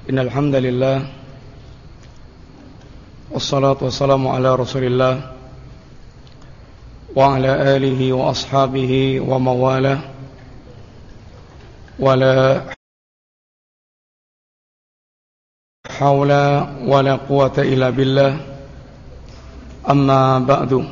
Innal hamdalillah wassalatu wassalamu ala Rasulillah wa ala alihi wa ashabihi wa mawalah wala haula wala quwata illa billah. Amma ba'du.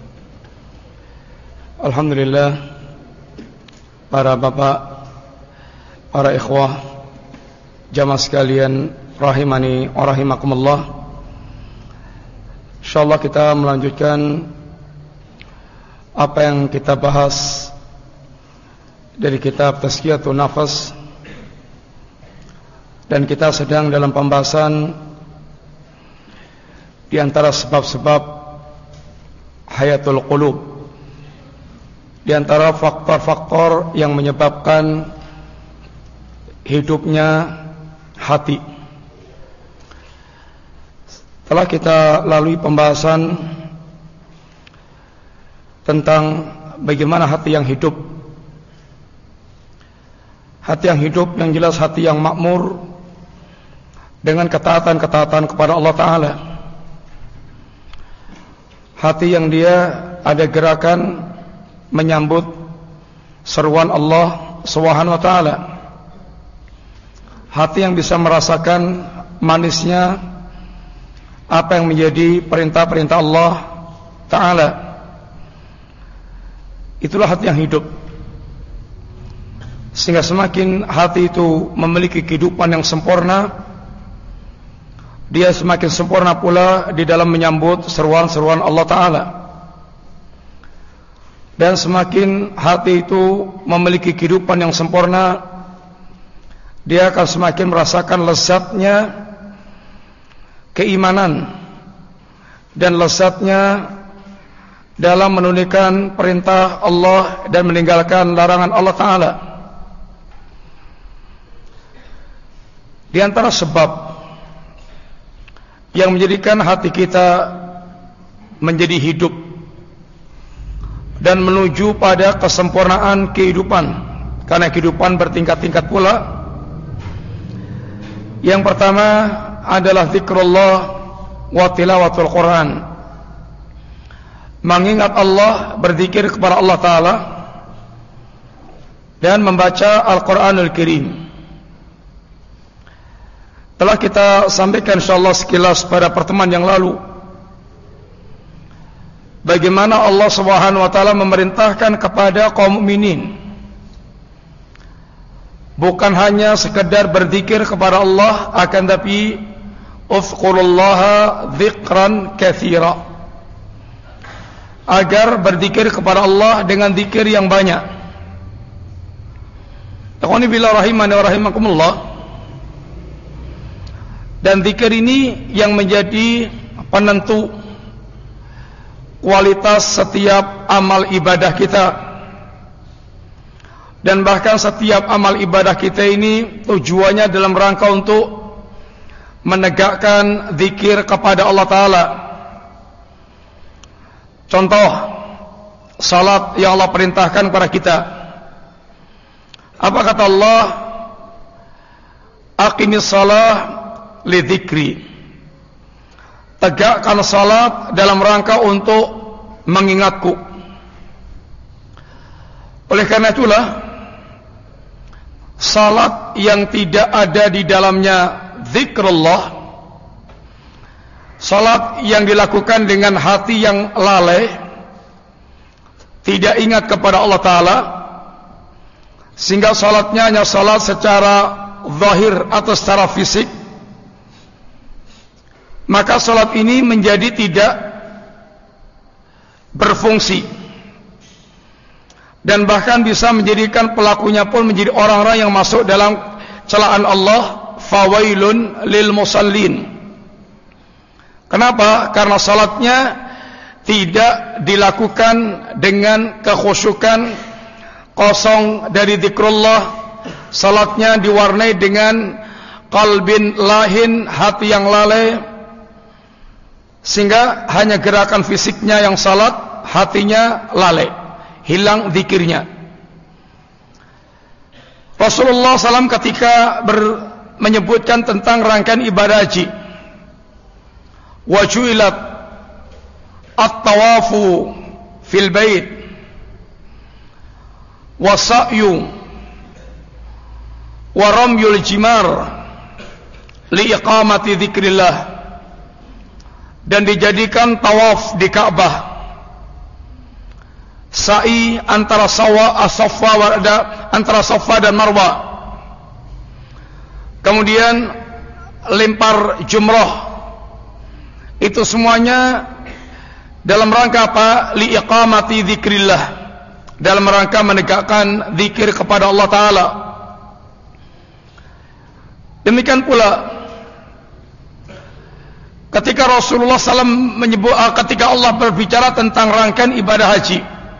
Alhamdulillah, para bapak, para ikhwah, jamaah sekalian rahimani wa rahimakumullah. Insyaallah kita melanjutkan apa yang kita bahas dari kitab Tazkiyatun Nafas, dan kita sedang dalam pembahasan di antara sebab-sebab hayatul qulub, di antara faktor-faktor yang menyebabkan hidupnya hati. Telah kita lalui pembahasan tentang bagaimana hati yang hidup. Hati yang hidup yang jelas hati yang makmur dengan ketaatan-ketaatan kepada Allah Ta'ala. Hati yang dia ada gerakan menyambut seruan Allah Subhanahu wa Ta'ala. Hati yang bisa merasakan manisnya apa yang menjadi perintah-perintah Allah Ta'ala. Itulah hati yang hidup. Sehingga semakin hati itu memiliki kehidupan yang sempurna, dia semakin sempurna pula di dalam menyambut seruan-seruan Allah Ta'ala. Dan semakin hati itu memiliki kehidupan yang sempurna, dia akan semakin merasakan lezatnya keimanan dan lezatnya dalam menunaikan perintah Allah dan meninggalkan larangan Allah Ta'ala. Di antara sebab yang menjadikan hati kita menjadi hidup dan menuju pada kesempurnaan kehidupan, karena kehidupan bertingkat-tingkat pula. Yang pertama adalah zikrullah wa tilawatul Quran. Mengingat Allah, berzikir kepada Allah Ta'ala, dan membaca Al-Quranul Karim. Telah kita sampaikan insyaallah sekilas pada pertemuan yang lalu bagaimana Allah Subhanahu wa Ta'ala memerintahkan kepada kaum mukminin bukan hanya sekedar berzikir kepada Allah, akan tapi uzkurullaha dzikran katsira, agar berzikir kepada Allah dengan zikir yang banyak. Ikhwani billah rahimani wa rahimakumullah. Dan zikir ini yang menjadi penentu kualitas setiap amal ibadah kita. Dan bahkan setiap amal ibadah kita ini tujuannya dalam rangka untuk menegakkan zikir kepada Allah Ta'ala. Contoh, salat yang Allah perintahkan kepada kita. Apa kata Allah? Aqimis salah li dzikri. Tegakkan salat dalam rangka untuk mengingatku. Oleh karena itulah, salat yang tidak ada di dalamnya zikrullah, salat yang dilakukan dengan hati yang lalai, tidak ingat kepada Allah Ta'ala, sehingga salatnya hanya salat secara zahir atau secara fisik, maka salat ini menjadi tidak berfungsi, dan bahkan bisa menjadikan pelakunya pun menjadi orang-orang yang masuk dalam celaan Allah, fawailun lil musallin. Kenapa? Karena salatnya tidak dilakukan dengan kekhusyukan, kosong dari zikrullah. Salatnya diwarnai dengan qalbin lahin, hati yang lalai, sehingga hanya gerakan fisiknya yang salat, hatinya lalai, hilang zikirnya. Rasulullah SAW ketika menyebutkan tentang rangkaian ibadah haji. Wa ju'ilat at-tawafu fil bait wa sa'yu wa ramyul jimar li iqamati dzikrillah, dan dijadikan tawaf di Ka'bah, sa'i antara antara Safa dan Marwa, kemudian lempar jumrah. Itu semuanya dalam rangka apa? Li iqamati dzikrillah, dalam rangka menegakkan zikir kepada Allah Ta'ala. Demikian pula ketika Rasulullah SAW menyebut, ketika Allah berbicara tentang rangkaian ibadah haji,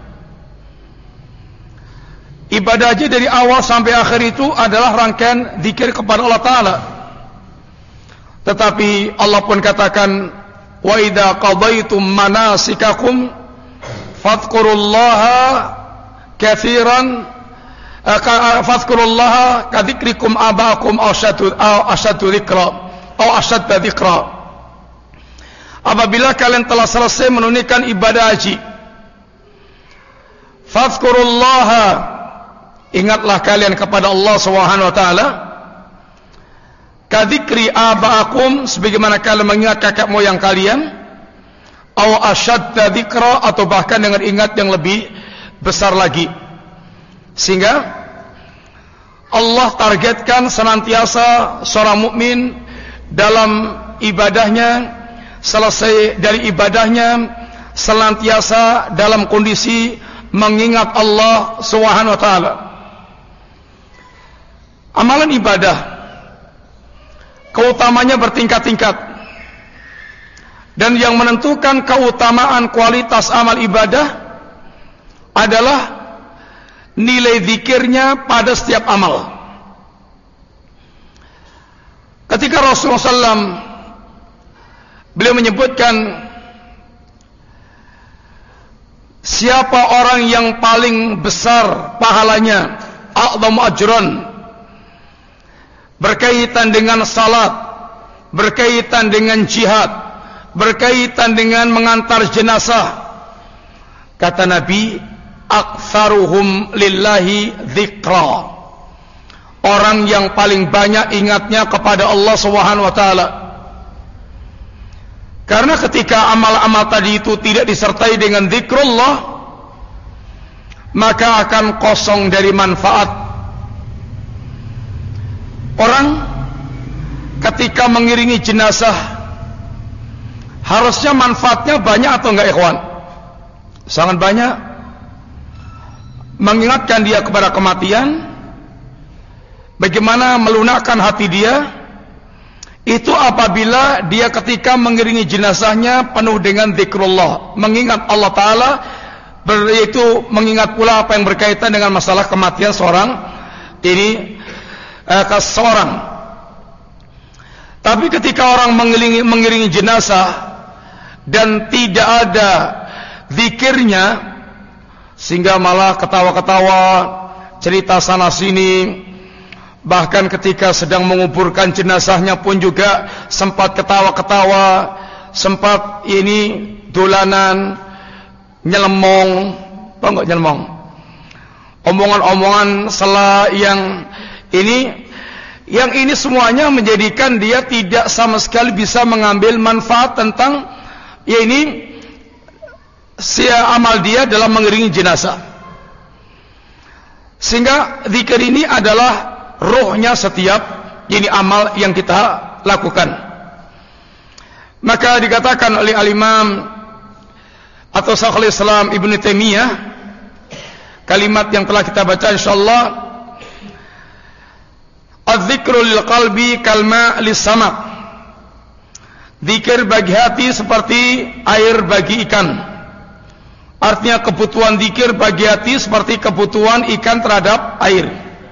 ibadah haji dari awal sampai akhir itu adalah rangkaian zikir kepada Allah Ta'ala. Tetapi Allah pun katakan, wa idza qadaitum manasikakum fadhkurullaha katsiran fadhkurullaha kadzikrikum abaakum asyaddu dzikra atau asyadda dzikra. Apabila kalian telah selesai menunaikan ibadah haji, fadhkurullaha, ingatlah kalian kepada Allah Subhanahu wa taala, kadzikri abaakum, sebagaimana kalian mengingat kakek moyang kalian, aw asyadda dzikra, atau bahkan dengan ingat yang lebih besar lagi. Sehingga Allah targetkan senantiasa seorang mukmin dalam ibadahnya, selesai dari ibadahnya senantiasa dalam kondisi mengingat Allah Subhanahu wa taala. Amalan ibadah keutamanya bertingkat-tingkat, dan yang menentukan keutamaan kualitas amal ibadah adalah nilai zikirnya pada setiap amal. Ketika Rasulullah SAW beliau menyebutkan siapa orang yang paling besar pahalanya, a'dhamu ajran, berkaitan dengan salat, berkaitan dengan jihad, berkaitan dengan mengantar jenazah, kata Nabi, aktsaruhum lillahi dzikra, orang yang paling banyak ingatnya kepada Allah Subhanahu wa taala. Karena ketika amal-amal tadi itu tidak disertai dengan zikrullah, maka akan kosong dari manfaat. Orang ketika mengiringi jenazah harusnya manfaatnya banyak atau enggak, ikhwan? Sangat banyak. Mengingatkan dia kepada kematian, bagaimana melunakkan hati dia, itu apabila dia ketika mengiringi jenazahnya penuh dengan zikrullah, mengingat Allah Ta'ala, yaitu mengingat pula apa yang berkaitan dengan masalah kematian seorang seorang. Tapi ketika orang mengiringi jenazah dan tidak ada zikirnya, sehingga malah ketawa-ketawa, cerita sana sini, bahkan ketika sedang menguburkan jenazahnya pun juga sempat ketawa-ketawa, sempat ini dolanan, nyelemong, apa enggak nyelemong, omongan-omongan sela yang ini semuanya menjadikan dia tidak sama sekali bisa mengambil manfaat tentang amal dia dalam mengiringi jenazah. Sehingga zikir ini adalah ruhnya setiap amal yang kita lakukan. Maka dikatakan oleh al-Imam atau Syekhul Islam Ibnu Taimiyah, kalimat yang telah kita baca insyaallah, az-zikru lil qalbi kalma lis-samak, zikir bagi hati seperti air bagi ikan. Artinya kebutuhan zikir bagi hati seperti kebutuhan ikan terhadap air.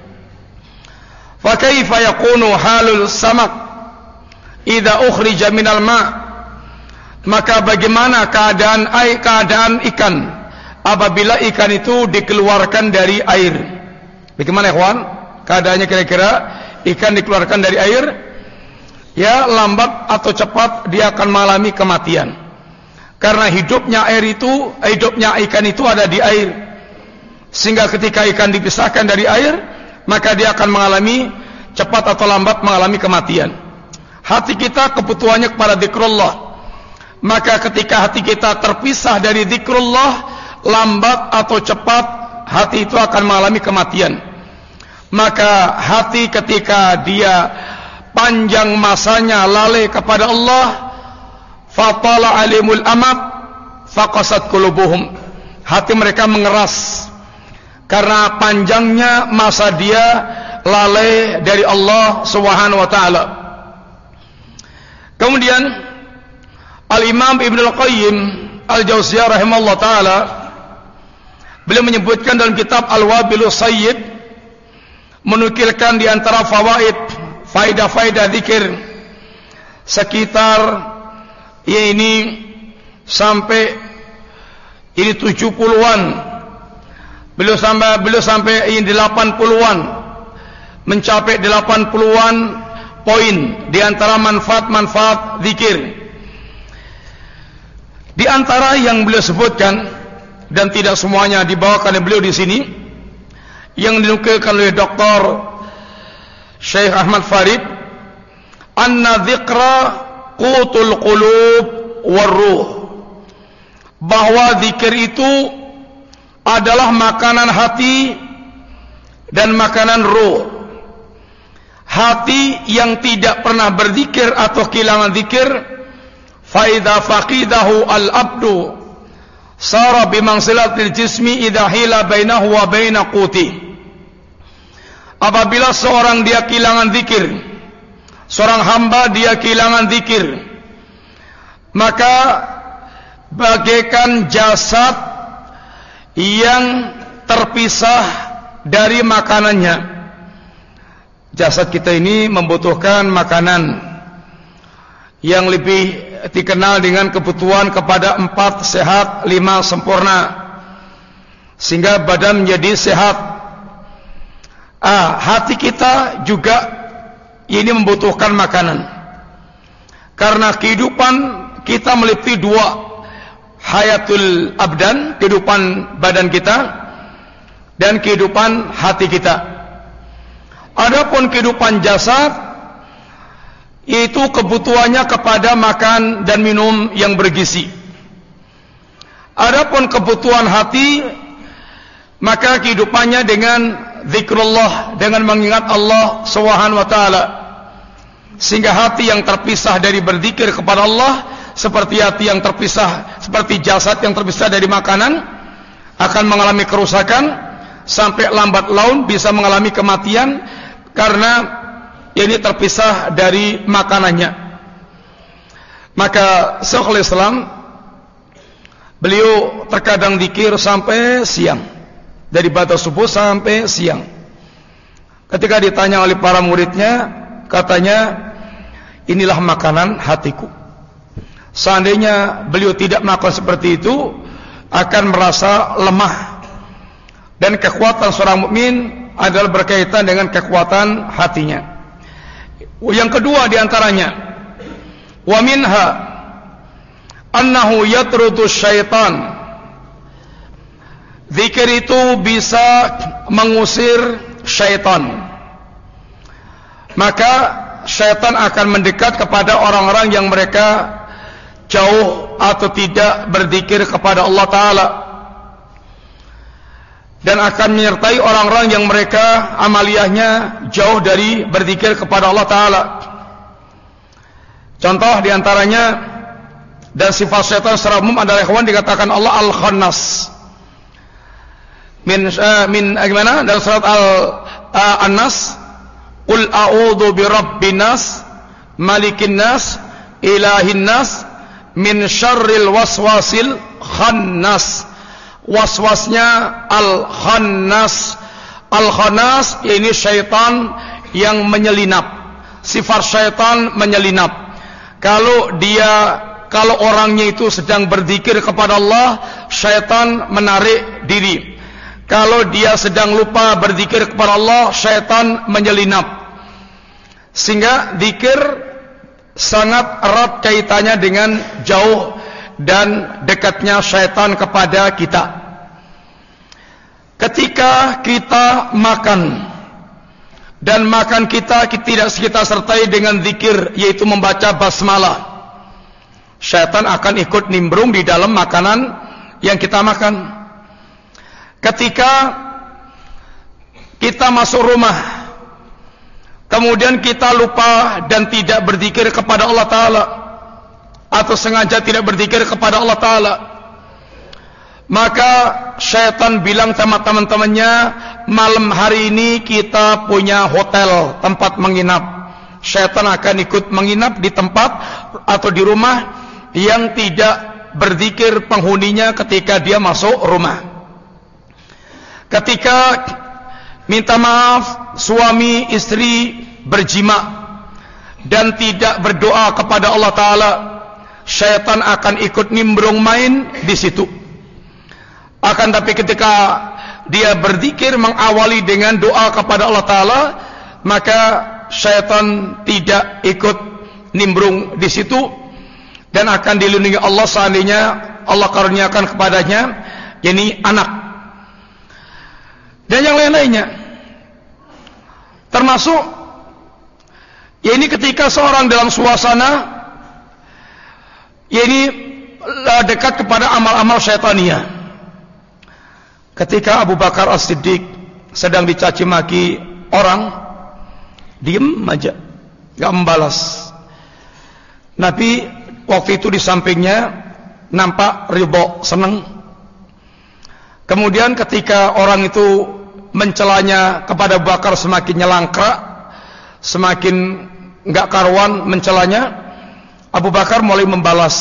Fa kaifa yakunu halul samak idza ukhrija minal ma', maka bagaimana keadaan ikan apabila ikan itu dikeluarkan dari air? Bagaimana ikhwan? Keadaannya kira-kira ikan dikeluarkan dari air, ya lambat atau cepat dia akan mengalami kematian. Karena hidupnya ikan itu ada di air. Sehingga ketika ikan dipisahkan dari air, maka dia akan mengalami cepat atau lambat mengalami kematian. Hati kita kebutuhannya kepada zikrullah. Maka ketika hati kita terpisah dari zikrullah, lambat atau cepat hati itu akan mengalami kematian. Maka hati ketika dia panjang masanya lalai kepada Allah, fatala alimul amad faqasat qulubuhum, hati mereka mengeras karena panjangnya masa dia lalai dari Allah Subhanahu wa taala. Kemudian Al-Imam Ibnu Al-Qayyim Al-Jauziyah rahimahullah taala, beliau menyebutkan dalam kitab Al-Wabilus Sayyib, menukilkan di antara faidah-faidah zikir sekitar ini sampai ini 70-an. Beliau sampai ini 80-an, mencapai 80-an poin di antara manfaat-manfaat zikir. Di antara yang beliau sebutkan, dan tidak semuanya dibawakan oleh beliau di sini, yang dinukilkan oleh Dr. Syekh Ahmad Farid, anna dzikra qutul qulub warruh, bahwa zikir itu adalah makanan hati dan makanan ruh. Hati yang tidak pernah berzikir atau kehilangan zikir, fa idza faqidahu al-abdu sara bimangsilatil jismi idza hila bainahu wa baina quti. Apabila seorang dia kehilangan zikir, seorang hamba dia kehilangan zikir, maka bagaikan jasad yang terpisah dari makanannya. Jasad kita ini membutuhkan makanan yang lebih dikenal dengan kebutuhan kepada 4 sehat, 5 sempurna, sehingga badan menjadi sehat. Hati kita juga ini membutuhkan makanan, karena kehidupan kita meliputi 2, hayatul abdan, kehidupan badan kita, dan kehidupan hati kita. Adapun kehidupan jasad itu kebutuhannya kepada makan dan minum yang bergizi. Adapun kebutuhan hati, maka kehidupannya dengan zikrullah, dengan mengingat Allah Subhanahu wa taala. Sehingga hati yang terpisah dari berzikir kepada Allah, seperti hati yang terpisah, seperti jasad yang terpisah dari makanan, akan mengalami kerusakan sampai lambat laun bisa mengalami kematian, karena ini terpisah dari makanannya. Maka Syekhul Islam, beliau terkadang zikir sampai siang, dari batas subuh sampai siang. Ketika ditanya oleh para muridnya, katanya, inilah makanan hatiku. Seandainya beliau tidak melakukan seperti itu, akan merasa lemah. Dan kekuatan seorang mukmin adalah berkaitan dengan kekuatan hatinya. Yang kedua diantaranya, wa minha annahu yatrudu syaitan. Zikir itu bisa mengusir syaitan. Maka syaitan akan mendekat kepada orang-orang yang mereka jauh atau tidak berzikir kepada Allah Ta'ala, dan akan menyertai orang-orang yang mereka amaliyahnya jauh dari berzikir kepada Allah Ta'ala. Contoh diantaranya, dan sifat syaitan secara umum adalah ikhwan, dikatakan Allah Al-Khannas gimana dalam surat An-Nas, qul a'udzu birabbin nas malikin nas ilahin nas min syarril waswasil khannas. Waswasnya al-khannas. Al-khannas ini syaitan yang menyelinap. Sifat syaitan menyelinap. Kalau orangnya itu sedang berzikir kepada Allah, syaitan menarik diri. Kalau dia sedang lupa berzikir kepada Allah, syaitan menyelinap. Sehingga zikir sangat erat kaitannya dengan jauh dan dekatnya syaitan kepada kita. Ketika kita makan dan makan kita tidak kita sertai dengan zikir, yaitu membaca basmalah, syaitan akan ikut nimbrung di dalam makanan yang kita makan. Ketika kita masuk rumah, kemudian kita lupa dan tidak berzikir kepada Allah Ta'ala, atau sengaja tidak berzikir kepada Allah Ta'ala, maka syaitan bilang sama teman-temannya, malam hari ini kita punya hotel, tempat menginap. Syaitan akan ikut menginap di tempat atau di rumah yang tidak berzikir penghuninya ketika dia masuk rumah. Ketika minta maaf suami istri berjima dan tidak berdoa kepada Allah Ta'ala, syaitan akan ikut nimbrung main di situ. Akan tapi ketika dia berzikir mengawali dengan doa kepada Allah Ta'ala, maka syaitan tidak ikut nimbrung di situ dan akan dilindungi Allah seandainya Allah karuniakan kepadanya yakni anak dan yang lain-lainnya. Termasuk yakni ketika seorang dalam suasana yakni dekat kepada amal-amal syaitania. Ketika Abu Bakar As-Siddiq sedang dicaci maki orang, diem aja, gak membalas. Nabi waktu itu di sampingnya nampak ridho, senang. Kemudian ketika orang itu mencelanya kepada Abu Bakar semakin nyelangkrak, semakin gak karuan mencelanya, Abu Bakar mulai membalas.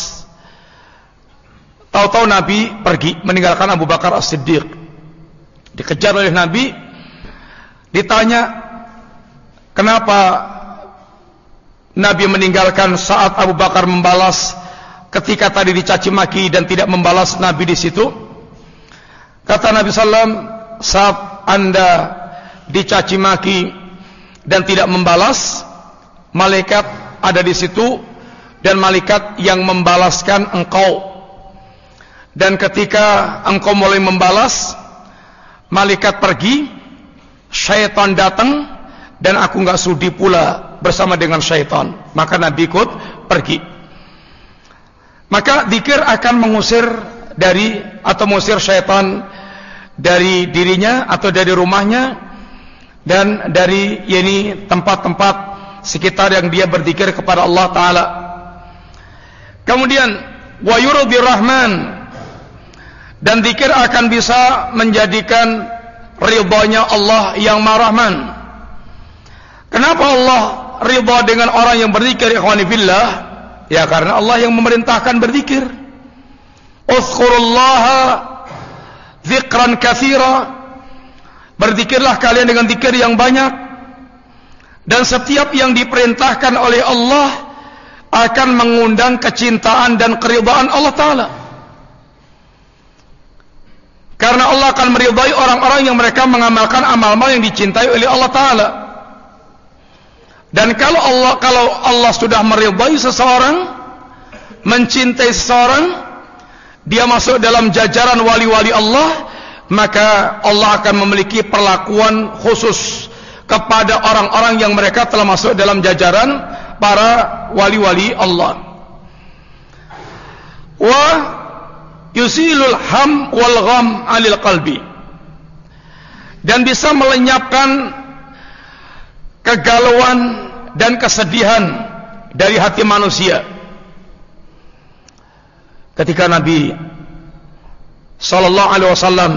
Tahu-tahu Nabi pergi meninggalkan Abu Bakar As-Siddiq. Dikejar oleh Nabi, ditanya kenapa Nabi meninggalkan saat Abu Bakar membalas ketika tadi dicaci maki dan tidak membalas Nabi di situ. Kata Nabi SAW, saat Anda dicaci maki dan tidak membalas, malaikat ada di situ dan malaikat yang membalaskan engkau. Dan ketika engkau mulai membalas, malaikat pergi, syaitan datang, dan aku enggak sudi pula bersama dengan syaitan. Maka Nabi ikut pergi. Maka zikir akan mengusir dari atau mengusir syaitan dari dirinya atau dari rumahnya dan dari yakni tempat-tempat sekitar yang dia berzikir kepada Allah Ta'ala. Kemudian wa yurdi rahman, dan zikir akan bisa menjadikan ridhonya Allah yang Maha Rahman. Kenapa Allah ridha dengan orang yang berzikir, ikhwani fillah? Ya karena Allah yang memerintahkan berzikir. Uzkurullaha dzikran katsira, berzikirlah kalian dengan zikir yang banyak. Dan setiap yang diperintahkan oleh Allah akan mengundang kecintaan dan keridhaan Allah Ta'ala. Karena Allah akan meridai orang-orang yang mereka mengamalkan amal-amal yang dicintai oleh Allah Ta'ala. Dan kalau Allah sudah meridai seseorang, mencintai seseorang, dia masuk dalam jajaran wali-wali Allah, maka Allah akan memiliki perlakuan khusus kepada orang-orang yang mereka telah masuk dalam jajaran para wali-wali Allah. Wa yusilul ham wal gham 'alil qalbi, dan bisa melenyapkan kegalauan dan kesedihan dari hati manusia. Ketika Nabi sallallahu alaihi wasallam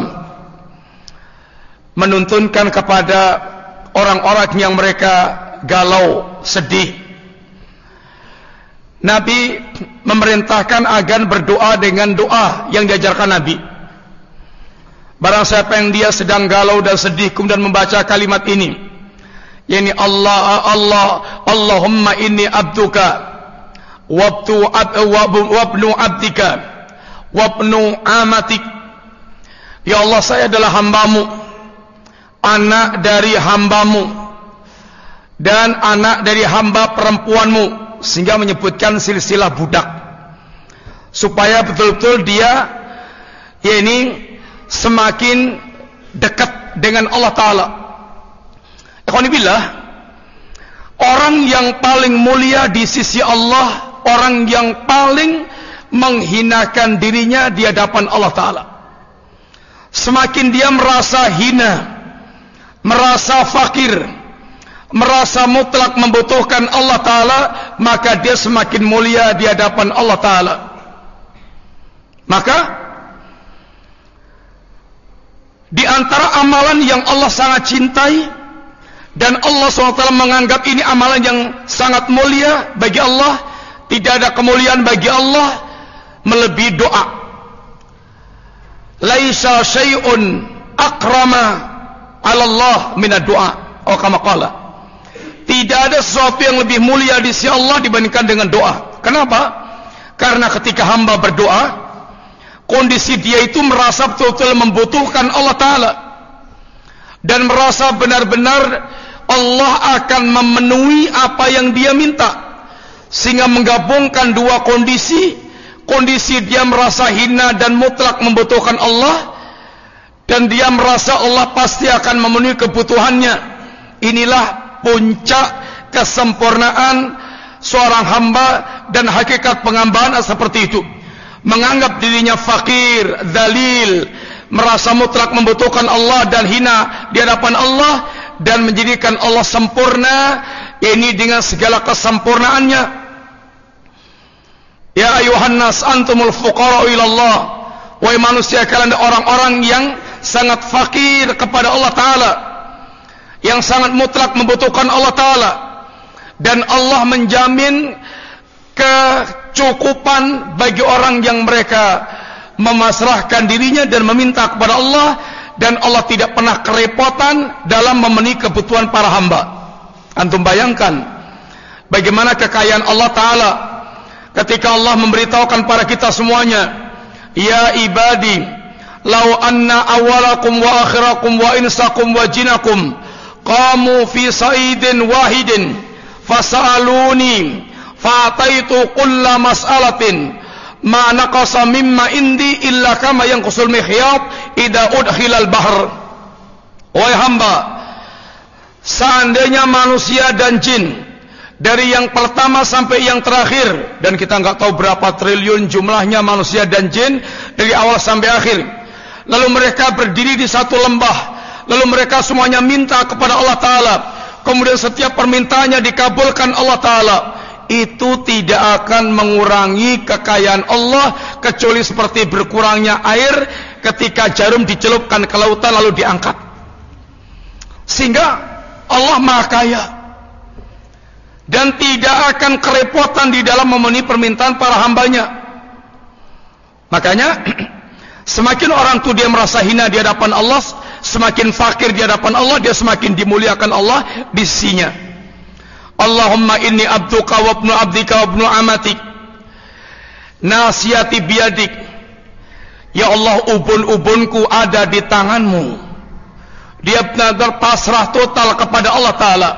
menuntunkan kepada orang-orang yang mereka galau, sedih, Nabi memerintahkan agar berdoa dengan doa yang diajarkan Nabi. Barang siapa yang dia sedang galau dan sedih kemudian membaca kalimat ini, yakni Allahumma inni abduka wabnu abdika wabnu amatik. Ya Allah, saya adalah hambamu, anak dari hambamu, dan anak dari hamba perempuanmu, sehingga menyebutkan silsilah budak, supaya betul-betul dia semakin dekat dengan Allah Ta'ala. Ikhwanibillah, orang yang paling mulia di sisi Allah, orang yang paling menghinakan dirinya di hadapan Allah Ta'ala. Semakin dia merasa hina, merasa fakir, merasa mutlak membutuhkan Allah Ta'ala, maka dia semakin mulia di hadapan Allah Ta'ala. Maka di antara amalan yang Allah sangat cintai dan Allah SWT menganggap ini amalan yang sangat mulia bagi Allah, tidak ada kemuliaan bagi Allah melebihi doa. Laisa syai'un akrama 'ala Allah minad du'a. Oh, kama qala. Tidak ada sesuatu yang lebih mulia di sisi Allah dibandingkan dengan doa. Kenapa? Karena ketika hamba berdoa, kondisi dia itu merasa betul-betul membutuhkan Allah Ta'ala, dan merasa benar-benar Allah akan memenuhi apa yang dia minta, sehingga menggabungkan dua kondisi dia merasa hina dan mutlak membutuhkan Allah, dan dia merasa Allah pasti akan memenuhi kebutuhannya. Inilah puncak kesempurnaan seorang hamba, dan hakikat penghambaan seperti itu. Menganggap dirinya fakir, dzalil, merasa mutlak membutuhkan Allah dan hina di hadapan Allah, dan menjadikan Allah sempurna, ini dengan segala kesempurnaannya. Ya ayuhan nas antumul fuqara ila Allah. Wahai manusia, kalian orang-orang yang sangat fakir kepada Allah Ta'ala, yang sangat mutlak membutuhkan Allah Ta'ala, dan Allah menjamin kecukupan bagi orang yang mereka memasrahkan dirinya dan meminta kepada Allah, dan Allah tidak pernah kerepotan dalam memenuhi kebutuhan para hamba. Antum bayangkan bagaimana kekayaan Allah Ta'ala ketika Allah memberitahukan pada kita semuanya, ya ibadi law anna awalakum wa akhirakum wa insakum wa jinakum qamu fi sa'idin wahidin fasa'aluni fa'ataitu kulla mas'alatin ma naqasa mimma indi illa kama yanqusul mikhyat idza udkhilal bahr. Wahai hamba, seandainya manusia dan jin dari yang pertama sampai yang terakhir, dan kita nggak tahu berapa triliun jumlahnya manusia dan jin dari awal sampai akhir, lalu mereka berdiri di satu lembah, lalu mereka semuanya minta kepada Allah Ta'ala, kemudian setiap permintaannya dikabulkan Allah Ta'ala, itu tidak akan mengurangi kekayaan Allah, kecuali seperti berkurangnya air ketika jarum dicelupkan ke lautan lalu diangkat. Sehingga Allah Maha Kaya dan tidak akan kerepotan di dalam memenuhi permintaan para hambanya. Makanya semakin orang itu dia merasa hina di hadapan Allah, semakin fakir di hadapan Allah, dia semakin dimuliakan Allah di sisinya. Allahumma inni abduka wa ibnu abdika wa ibnu amatik, nasiyati biyadik. Ya Allah, ubun-ubunku ada di tanganmu. Dia benar-benar pasrah total kepada Allah Ta'ala.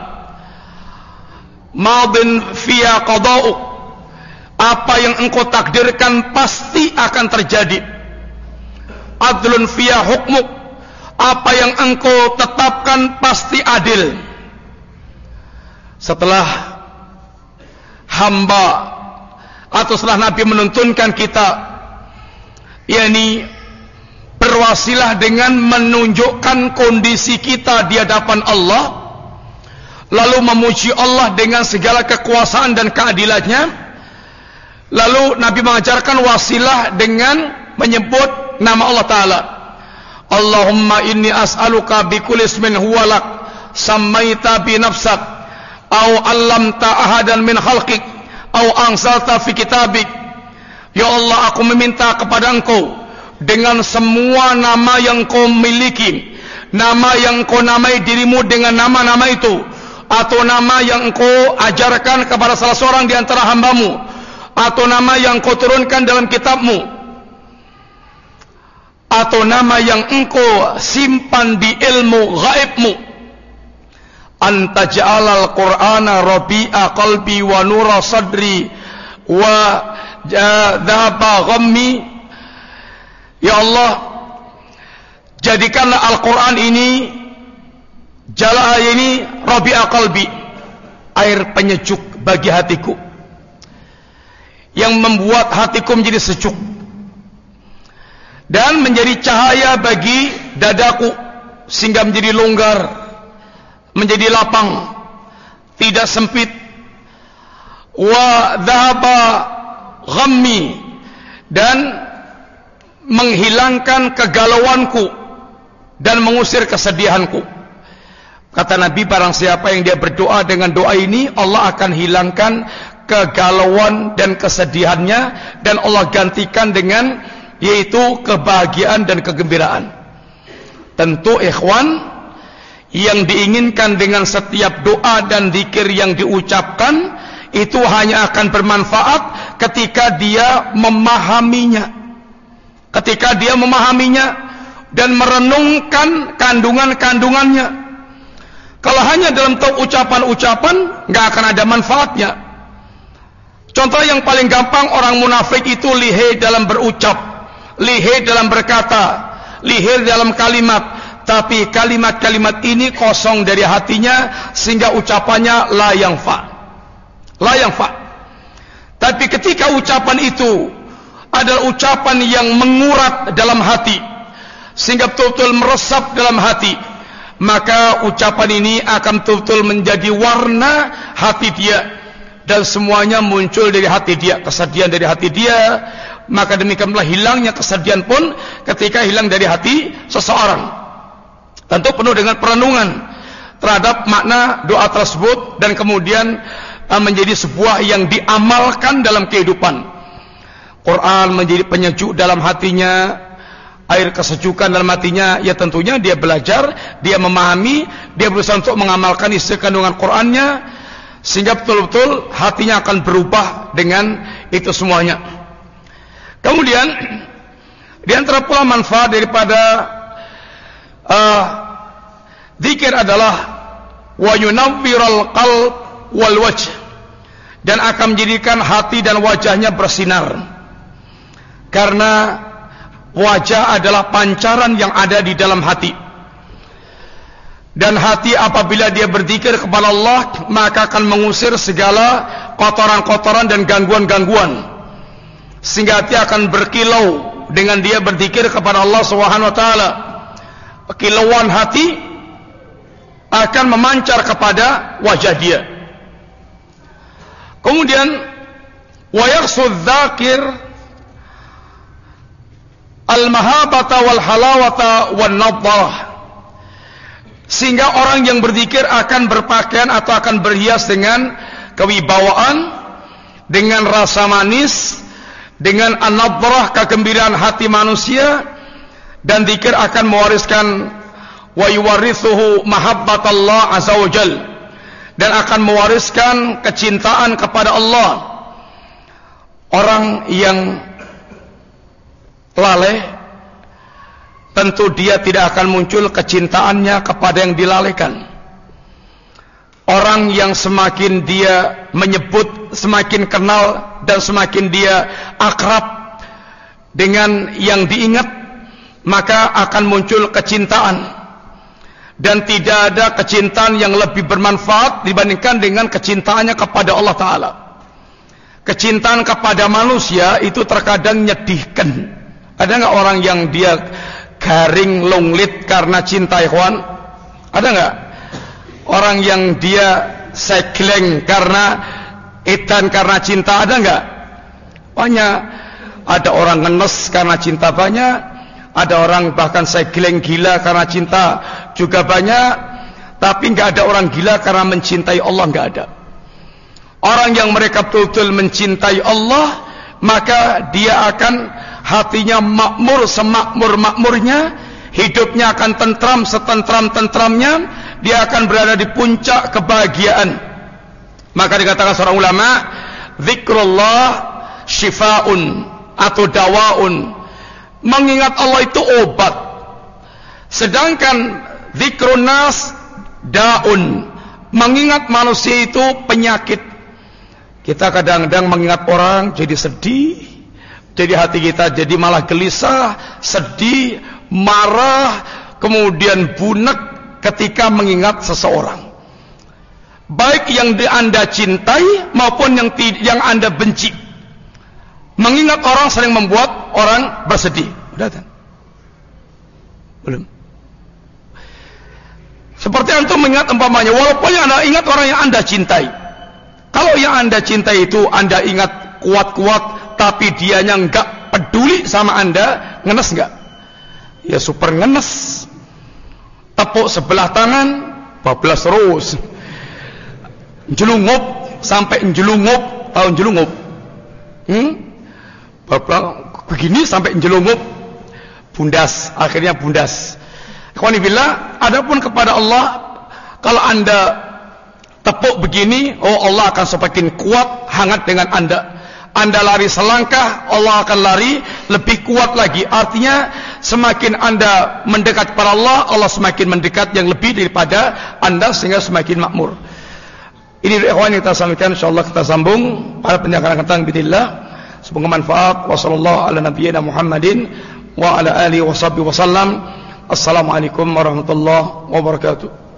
Madin fiya qada'uk, apa yang engkau takdirkan pasti akan terjadi. Adlun fiya hukmuk, apa yang engkau tetapkan pasti adil. Setelah hamba atau setelah Nabi menuntunkan kita, yakni berwasilah dengan menunjukkan kondisi kita di hadapan Allah, lalu memuji Allah dengan segala kekuasaan dan keadilannya, lalu Nabi mengajarkan wasilah dengan menyebut nama Allah Ta'ala. Allahumma inni as'aluka bikulli ismin huwalak sammaita bi nafsak au allamta ahadan min khalqik au anzalta fi kitabik. Ya Allah, aku meminta kepada engkau dengan semua nama yang kau miliki, nama yang kau namai dirimu dengan nama-nama itu, atau nama yang engkau ajarkan kepada salah seorang di antara hambamu, atau nama yang kau turunkan dalam kitabmu, atau nama yang engkau simpan di ilmu gaibmu. anta ja'alal qur'ana rabi'a qalbi wa nura sadri wa dhahaba ghammi. Ya Allah, jadikanlah Al-Quran ini, jala ini rabi'a qalbi, air penyejuk bagi hatiku, yang membuat hatiku menjadi sejuk, dan menjadi cahaya bagi dadaku, sehingga menjadi longgar, menjadi lapang, tidak sempit. Wa dhahaba ghammi, dan menghilangkan kegalauanku dan mengusir kesedihanku. Kata Nabi, barang siapa yang dia berdoa dengan doa ini, Allah akan hilangkan kegalauan dan kesedihannya, dan Allah gantikan dengan yaitu kebahagiaan dan kegembiraan. Tentu ikhwan, yang diinginkan dengan setiap doa dan zikir yang diucapkan itu hanya akan bermanfaat ketika dia memahaminya. Ketika dia memahaminya dan merenungkan kandungan-kandungannya. Kalau hanya dalam ucapan-ucapan, nggak akan ada manfaatnya. Contoh yang paling gampang, orang munafik itu lihai dalam berucap, lihai dalam berkata, lihai dalam kalimat, tapi kalimat-kalimat ini kosong dari hatinya, sehingga ucapannya la yanfa. La yanfa. Tapi ketika ucapan itu adalah ucapan yang mengurat dalam hati, sehingga betul-betul meresap dalam hati, maka ucapan ini akan betul-betul menjadi warna hati dia, dan semuanya muncul dari hati dia, kesedihan dari hati dia. Maka demikianlah hilangnya kesedihan pun ketika hilang dari hati seseorang. Tentu penuh dengan perenungan terhadap makna doa tersebut, dan kemudian menjadi sebuah yang diamalkan dalam kehidupan. Quran menjadi penyejuk dalam hatinya, air kesejukan dalam hatinya. Ya tentunya dia belajar, dia memahami, dia berusaha untuk mengamalkan isi kandungan Qurannya, sehingga betul-betul hatinya akan berubah dengan itu semuanya. Kemudian di antara pula manfaat daripada zikir adalah wa yunawwirul qalb wal wajh, dan akan menjadikan hati dan wajahnya bersinar. Karena wajah adalah pancaran yang ada di dalam hati, dan hati apabila dia berzikir kepada Allah, maka akan mengusir segala kotoran-kotoran dan gangguan-gangguan, sehingga hati akan berkilau dengan dia berzikir kepada Allah Subhanahu wa taala. Kilauan hati akan memancar kepada wajah dia. Kemudian wa yaqsud dzakir al-mahabata wal halawata wan nadharah, sehingga orang yang berzikir akan berpakaian atau akan berhias dengan kewibawaan, dengan rasa manis, dengan an-nadharah, kegembiraan hati manusia. Dan zikir akan mewariskan wa yuwarithuhu mahabbatallah azza wajal, dan akan mewariskan kecintaan kepada Allah. Orang yang lalai, tentu dia tidak akan muncul kecintaannya kepada yang dilalaikan. Orang yang semakin dia menyebut, semakin kenal, dan semakin dia akrab dengan yang diingat, maka akan muncul kecintaan. Dan tidak ada kecintaan yang lebih bermanfaat dibandingkan dengan kecintaannya kepada Allah Ta'ala. Kecintaan kepada manusia itu terkadang nyedihkan. Ada nggak orang yang dia garing longlit karena cinta, ikhwan? Ada nggak orang yang dia segleng karena edan karena cinta? Ada nggak? Banyak. Ada orang ngenes karena cinta, banyak. Ada orang bahkan segleng gila karena cinta juga banyak. Tapi nggak ada orang gila karena mencintai Allah, nggak ada. Orang yang mereka betul-betul mencintai Allah, maka dia akan hatinya makmur semakmur-makmurnya, hidupnya akan tentram setentram-tentramnya, dia akan berada di puncak kebahagiaan. Maka dikatakan seorang ulama, zikrullah syifaun atau dawaun, mengingat Allah itu obat. Sedangkan zikrun nas daun, Mengingat manusia itu penyakit. Kita kadang-kadang mengingat orang jadi sedih, jadi hati kita jadi malah gelisah, sedih, marah, kemudian bunek ketika mengingat seseorang. Baik yang Anda cintai maupun yang Anda benci. Mengingat orang sering membuat orang bersedih. Udah kan? Belum. Seperti antum mengingat umpamanya, walaupun Anda ingat orang yang Anda cintai. Kalau yang Anda cintai itu Anda ingat kuat-kuat, tapi dianya enggak peduli sama Anda, ngenes enggak? Ya super ngenes. Tepuk sebelah tangan, bablas terus. Jelungup sampai jelungup, tahu jelungup? Begini sampai jelungup, bundas, akhirnya bundas. Ikhwanibillah, adapun kepada Allah, kalau Anda tepuk begini, oh Allah akan semakin kuat, hangat dengan Anda. Anda lari selangkah, Allah akan lari lebih kuat lagi. Artinya semakin Anda mendekat kepada Allah, Allah semakin mendekat yang lebih daripada Anda, sehingga semakin makmur. Ini ikhwan yang kita sampaikan, insyaallah kita sambung pada penjelasan akan datang bismillah. Semoga manfaat. Wassallallahu ala nabiyyina Muhammadin wa ala alihi washabihi wasallam. Assalamualaikum warahmatullahi wabarakatuh.